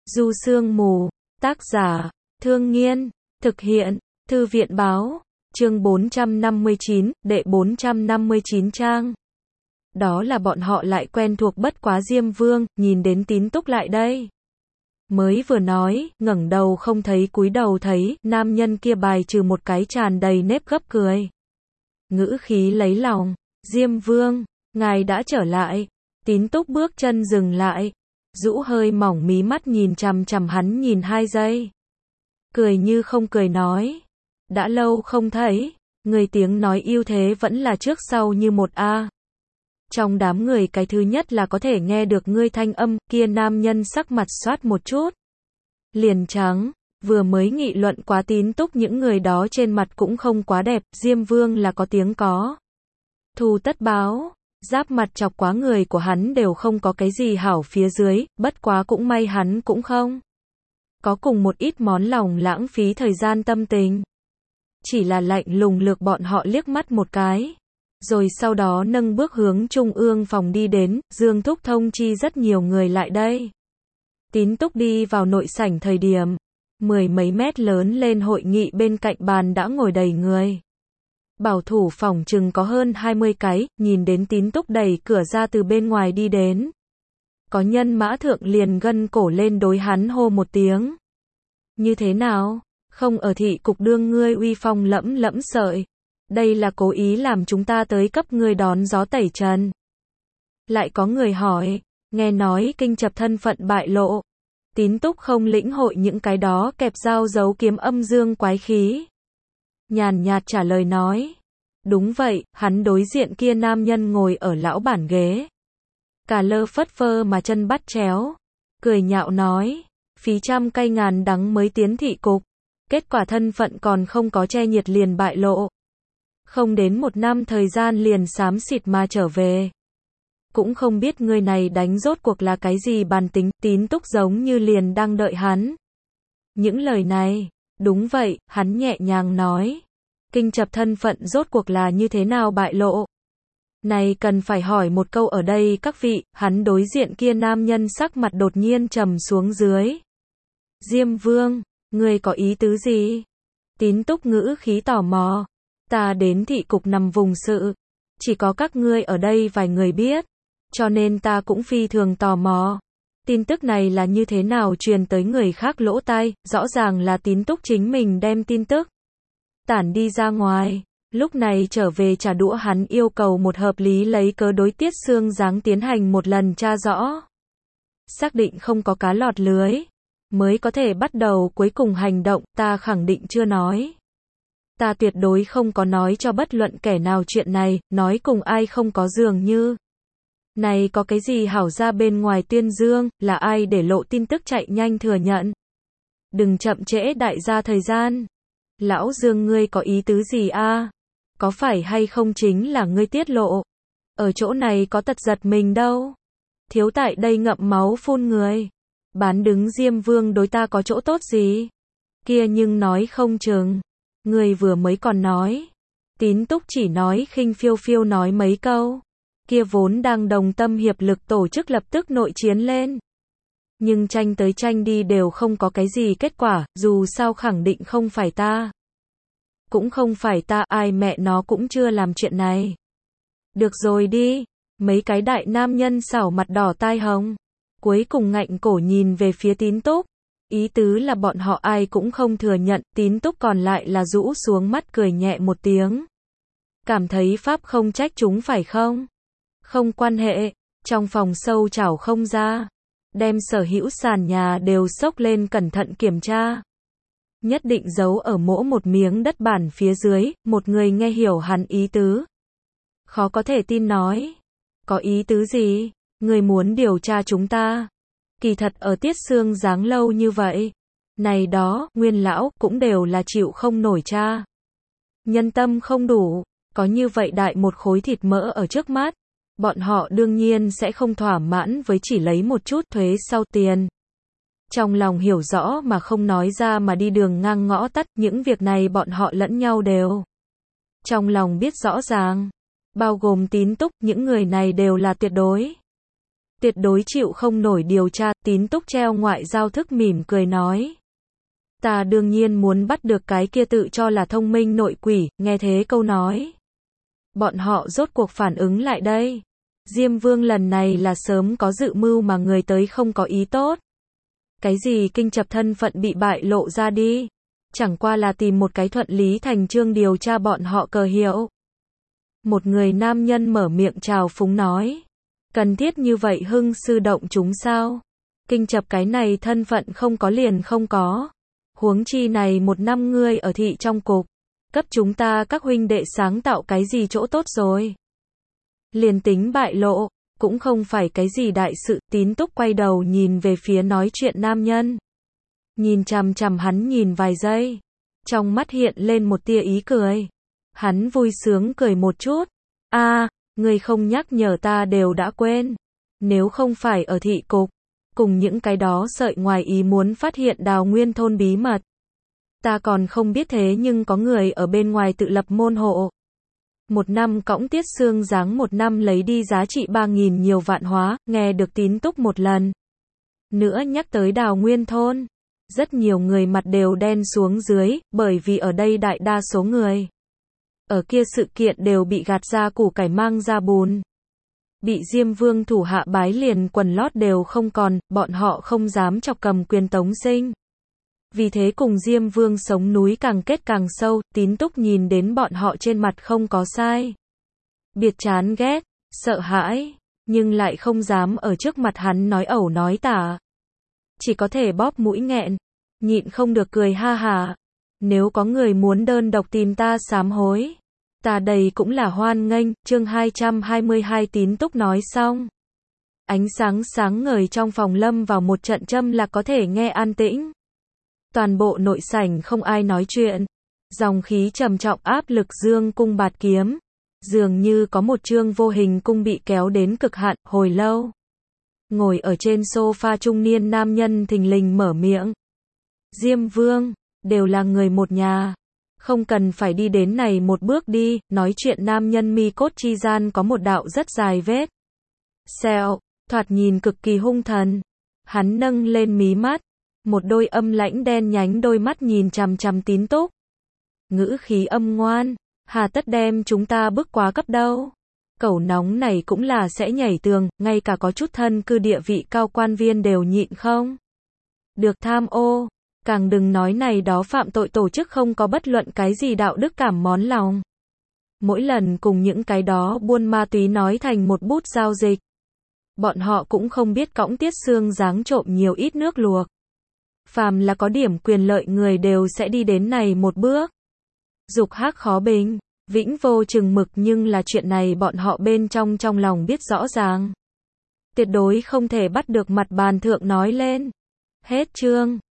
Du Sương Mù, tác giả, Thương Nghiên, thực hiện, Thư viện Báo, chương 459, đệ 459 trang. Đó là bọn họ lại quen thuộc bất quá Diêm Vương, nhìn đến Tín Túc lại đây. Mới vừa nói, ngẩng đầu không thấy cúi đầu thấy, nam nhân kia bài trừ một cái tràn đầy nếp gấp cười. Ngữ khí lấy lòng, Diêm Vương, ngài đã trở lại. Tín Túc bước chân dừng lại, rũ hơi mỏng mí mắt nhìn chằm chằm hắn nhìn 2 giây. Cười như không cười nói, đã lâu không thấy, người tiếng nói yêu thế vẫn là trước sau như một a. Trong đám người cái thứ nhất là có thể nghe được ngươi thanh âm, kia nam nhân sắc mặt xoát một chút. Liền trắng, vừa mới nghị luận quá Tín Túc những người đó trên mặt cũng không quá đẹp, Diêm Vương là có tiếng có. Thù tất báo, giáp mặt chọc quá người của hắn đều không có cái gì hảo phía dưới, bất quá cũng may hắn cũng không. Có cùng một ít món lòng lãng phí thời gian tâm tình. Chỉ là lạnh lùng lược bọn họ liếc mắt một cái. Rồi sau đó nâng bước hướng trung ương phòng đi đến, Dương Thúc thông chi rất nhiều người lại đây. Tín Túc đi vào nội sảnh thời điểm, 10 mấy mét lớn lên hội nghị bên cạnh bàn đã ngồi đầy người. Bảo thủ phòng chừng có hơn 20 cái, nhìn đến Tín Túc đẩy cửa ra từ bên ngoài đi đến. Có nhân mã thượng liền gân cổ lên đối hắn hô một tiếng. Như thế nào? Không ở thị cục đương ngươi uy phong lẫm lẫm sợi. Đây là cố ý làm chúng ta tới cấp ngươi đón gió tẩy trần. Lại có người hỏi, nghe nói kinh chập thân phận bại lộ. Tín Túc không lĩnh hội những cái đó kẹp dao giấu kiếm âm dương quái khí. Nhàn nhạt trả lời nói. Đúng vậy, hắn đối diện kia nam nhân ngồi ở lão bản ghế. Cả lơ phất phơ mà chân bắt chéo. Cười nhạo nói, phí trăm cây ngàn đắng mới tiến thị cục. Kết quả thân phận còn không có che nhiệt liền bại lộ. Không đến 1 năm thời gian liền xám xịt mà trở về. Cũng không biết người này đánh rốt cuộc là cái gì bản tính, Tín Túc giống như liền đang đợi hắn. Những lời này, đúng vậy, hắn nhẹ nhàng nói. Kinh chập thân phận rốt cuộc là như thế nào bại lộ? Này cần phải hỏi một câu ở đây các vị, hắn đối diện kia nam nhân sắc mặt đột nhiên trầm xuống dưới. Diêm Vương, ngươi có ý tứ gì? Tín Túc ngữ khí tò mò. Ta đến thị cục nằm vùng sự. Chỉ có các ngươi ở đây vài người biết. Cho nên ta cũng phi thường tò mò. Tin tức này là như thế nào truyền tới người khác lỗ tai, rõ ràng là Tín Túc chính mình đem tin tức tản đi ra ngoài. Lúc này trở về trả đũa hắn yêu cầu một hợp lý lấy cớ đối Tiết Sương Giáng tiến hành một lần tra rõ. Xác định không có cá lọt lưới. Mới có thể bắt đầu cuối cùng hành động, ta khẳng định chưa nói. Ta tuyệt đối không có nói cho bất luận kẻ nào chuyện này, nói cùng ai không có dường như. Này có cái gì hảo ra bên ngoài tuyên dương, là ai để lộ tin tức chạy nhanh thừa nhận. Đừng chậm trễ đại gia thời gian. Lão Dương ngươi có ý tứ gì a? Có phải hay không chính là ngươi tiết lộ? Ở chỗ này có tật giật mình đâu. Thiếu tại đây ngậm máu phun người. Bán đứng Diêm Vương đối ta có chỗ tốt gì? Kia nhưng nói không chừng. Người vừa mới còn nói. Tín Túc chỉ nói khinh phiêu phiêu nói mấy câu. Kia vốn đang đồng tâm hiệp lực tổ chức lập tức nội chiến lên. Nhưng tranh tới tranh đi đều không có cái gì kết quả, dù sao khẳng định không phải ta. Cũng không phải ta, ai mẹ nó cũng chưa làm chuyện này. Được rồi đi. Mấy cái đại nam nhân xảo mặt đỏ tai hồng. Cuối cùng ngạnh cổ nhìn về phía Tín Túc. Ý tứ là bọn họ ai cũng không thừa nhận, Tín Túc còn lại là rũ xuống mắt cười nhẹ một tiếng. Cảm thấy pháp không trách chúng phải không? Không quan hệ, trong phòng sâu chảo không ra. Đem sở hữu sàn nhà đều xốc lên cẩn thận kiểm tra. Nhất định giấu ở mỗi một miếng đất bản phía dưới, một người nghe hiểu hắn ý tứ. Khó có thể tin nói. Có ý tứ gì? Người muốn điều tra chúng ta. Kỳ thật ở Tiết Sương Giáng lâu như vậy. Này đó, Nguyên lão, cũng đều là chịu không nổi cha. Nhân tâm không đủ. Có như vậy đại một khối thịt mỡ ở trước mắt. Bọn họ đương nhiên sẽ không thỏa mãn với chỉ lấy một chút thuế sau tiền. Trong lòng hiểu rõ mà không nói ra mà đi đường ngang ngõ tắt, những việc này bọn họ lẫn nhau đều. Trong lòng biết rõ ràng. Bao gồm Tín Túc, những người này đều là tuyệt đối. Tuyệt đối chịu không nổi điều tra, Tín Túc treo ngoại giao thức mỉm cười nói. Ta đương nhiên muốn bắt được cái kia tự cho là thông minh nội quỷ, nghe thế câu nói. Bọn họ rốt cuộc phản ứng lại đây. Diêm Vương lần này là sớm có dự mưu mà người tới không có ý tốt. Cái gì kinh chập thân phận bị bại lộ ra đi. Chẳng qua là tìm một cái thuận lý thành chương điều tra bọn họ cờ hiệu. Một người nam nhân mở miệng trào phúng nói. Cần thiết như vậy hưng sư động chúng sao? Kinh chập cái này thân phận không có liền không có. Huống chi này một năm ngươi ở thị trong cục. Cấp chúng ta các huynh đệ sáng tạo cái gì chỗ tốt rồi. Liền tính bại lộ, cũng không phải cái gì đại sự. Tín Túc quay đầu nhìn về phía nói chuyện nam nhân. Nhìn chằm chằm hắn nhìn vài giây. Trong mắt hiện lên một tia ý cười. Hắn vui sướng cười một chút. Ngươi không nhắc nhở ta đều đã quên. Nếu không phải ở thị cục, cùng những cái đó sợi ngoài ý muốn phát hiện Đào Nguyên thôn bí mật. Ta còn không biết thế nhưng có người ở bên ngoài tự lập môn hộ. Một năm cõng Tiết Xương giáng một năm lấy đi giá trị 3.000 nhiều vạn hóa, nghe được Tín Túc một lần. Nữa nhắc tới Đào Nguyên thôn. Rất nhiều người mặt đều đen xuống dưới, bởi vì ở đây đại đa số người. Ở kia sự kiện đều bị gạt ra củ cải mang ra bùn. Bị Diêm Vương thủ hạ bái liền quần lót đều không còn, bọn họ không dám chọc cầm quyền Tống Sinh. Vì thế cùng Diêm Vương sống núi càng kết càng sâu, Tín Túc nhìn đến bọn họ trên mặt không có sai. Biệt chán ghét, sợ hãi, nhưng lại không dám ở trước mặt hắn nói ẩu nói tả. Chỉ có thể bóp mũi nghẹn, nhịn không được cười ha hả. Nếu có người muốn đơn độc tìm ta sám hối, ta đây cũng là hoan nghênh. Chương 222 Tín Túc nói xong. Ánh sáng sáng ngời trong phòng lâm vào một trận châm là có thể nghe an tĩnh. Toàn bộ nội sảnh không ai nói chuyện. Dòng khí trầm trọng áp lực dương cung bạt kiếm. Dường như có một chương vô hình cung bị kéo đến cực hạn, hồi lâu. Ngồi ở trên sofa trung niên nam nhân thình lình mở miệng. Diêm Vương, đều là người một nhà. Không cần phải đi đến này một bước đi, nói chuyện nam nhân mi cốt chi gian có một đạo rất dài vết. Sẹo, thoạt nhìn cực kỳ hung thần. Hắn nâng lên mí mắt. Một đôi âm lãnh đen nhánh đôi mắt nhìn chằm chằm Tín Túc. Ngữ khí âm ngoan, hà tất đem chúng ta bước quá cấp đâu. Cẩu nóng này cũng là sẽ nhảy tường, ngay cả có chút thân cư địa vị cao quan viên đều nhịn không được tham ô. Càng đừng nói này đó phạm tội tổ chức không có bất luận cái gì đạo đức cảm món lòng. Mỗi lần cùng những cái đó buôn ma túy nói thành một bút giao dịch. Bọn họ cũng không biết cõng Tiết Xương giáng trộm nhiều ít nước luộc. Phàm là có điểm quyền lợi người đều sẽ đi đến này một bước. Dục hắc khó bình, vĩnh vô chừng mực, nhưng là chuyện này bọn họ bên trong lòng biết rõ ràng. Tuyệt đối không thể bắt được mặt bàn thượng nói lên. Hết chương.